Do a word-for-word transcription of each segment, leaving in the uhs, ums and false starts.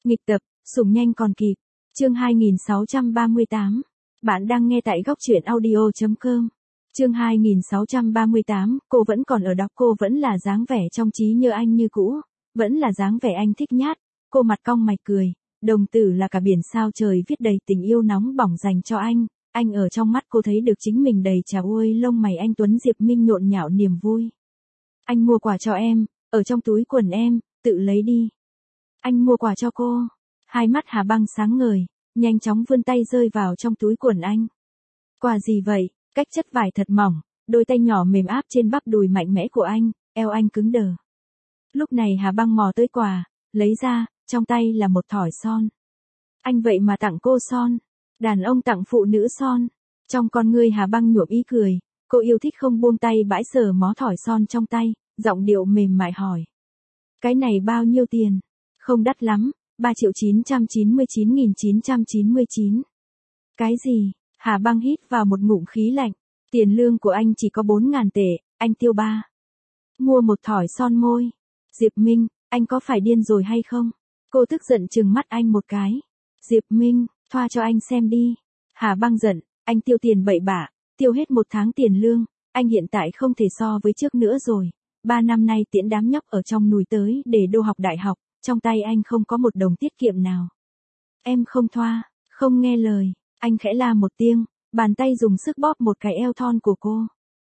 Nghịch tập, sủng nhanh còn kịp. Chương hai nghìn sáu trăm ba mươi tám. Bạn đang nghe tại góc truyện audio chấm com. Chương hai nghìn sáu trăm ba mươi tám, cô vẫn còn ở đó, cô vẫn là dáng vẻ trong trí nhớ anh như cũ, vẫn là dáng vẻ anh thích nhát. Cô mặt cong mày cười, đồng tử là cả biển sao trời viết đầy tình yêu nóng bỏng dành cho anh. Anh ở trong mắt cô thấy được chính mình đầy trà ôi lông mày anh Tuấn Diệp Minh nhộn nhạo niềm vui. Anh mua quà cho em, ở trong túi quần em, tự lấy đi. Anh mua quà cho cô. Hai mắt Hà Băng sáng ngời, nhanh chóng vươn tay rơi vào trong túi quần anh. Quà gì vậy? Cách chất vải thật mỏng, đôi tay nhỏ mềm áp trên bắp đùi mạnh mẽ của anh, eo anh cứng đờ. Lúc này Hà Băng mò tới quà, lấy ra, trong tay là một thỏi son. Anh vậy mà tặng cô son. Đàn ông tặng phụ nữ son. Trong con ngươi Hà Băng nhuộm ý cười, cô yêu thích không buông tay bãi sờ mó thỏi son trong tay, giọng điệu mềm mại hỏi. Cái này bao nhiêu tiền? Không đắt lắm, ba triệu chín trăm chín mươi chín nghìn chín trăm chín mươi chín. Cái gì? Hà Băng hít vào một ngụm khí lạnh. Tiền lương của anh chỉ có bốn ngàn tệ, anh tiêu ba. Mua một thỏi son môi. Diệp Minh, anh có phải điên rồi hay không? Cô tức giận trừng mắt anh một cái. Diệp Minh, thoa cho anh xem đi. Hà Băng giận, anh tiêu tiền bậy bạ, tiêu hết một tháng tiền lương, anh hiện tại không thể so với trước nữa rồi. Ba năm nay tiễn đám nhóc ở trong núi tới để đô học đại học, trong tay anh không có một đồng tiết kiệm nào. Em không thoa, không nghe lời, anh khẽ la một tiếng, bàn tay dùng sức bóp một cái eo thon của cô.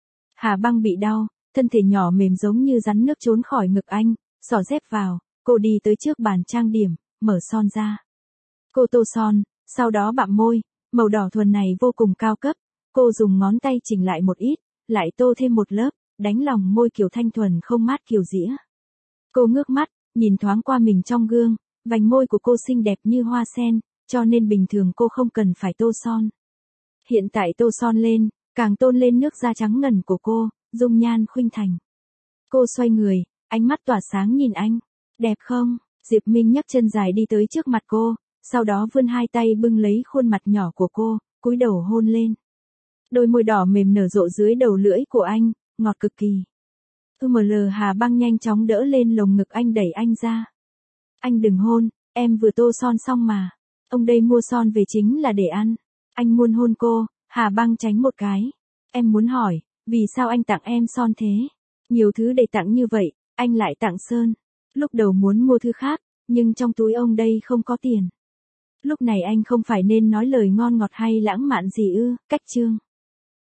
Hà Băng bị đau, thân thể nhỏ mềm giống như rắn nước trốn khỏi ngực anh, xỏ dép vào, cô đi tới trước bàn trang điểm, mở son ra. Cô tô son, sau đó bặm môi, màu đỏ thuần này vô cùng cao cấp, cô dùng ngón tay chỉnh lại một ít, lại tô thêm một lớp, đánh lòng môi kiểu thanh thuần không mát kiểu dĩa. Cô ngước mắt, nhìn thoáng qua mình trong gương, vành môi của cô xinh đẹp như hoa sen, cho nên bình thường cô không cần phải tô son. Hiện tại tô son lên, càng tôn lên nước da trắng ngần của cô, dung nhan khuynh thành. Cô xoay người, ánh mắt tỏa sáng nhìn anh. Đẹp không? Diệp Minh nhấc chân dài đi tới trước mặt cô, sau đó vươn hai tay bưng lấy khuôn mặt nhỏ của cô, cúi đầu hôn lên. Đôi môi đỏ mềm nở rộ dưới đầu lưỡi của anh, ngọt cực kỳ. ư em lờ Hà Băng nhanh chóng đỡ lên lồng ngực anh đẩy anh ra. Anh đừng hôn, em vừa tô son xong mà. Ông đây mua son về chính là để ăn. Anh muốn hôn cô, Hà Băng tránh một cái. Em muốn hỏi, vì sao anh tặng em son thế? Nhiều thứ để tặng như vậy, anh lại tặng sơn. Lúc đầu muốn mua thứ khác, nhưng trong túi ông đây không có tiền. Lúc này anh không phải nên nói lời ngon ngọt hay lãng mạn gì ư? Cách chương.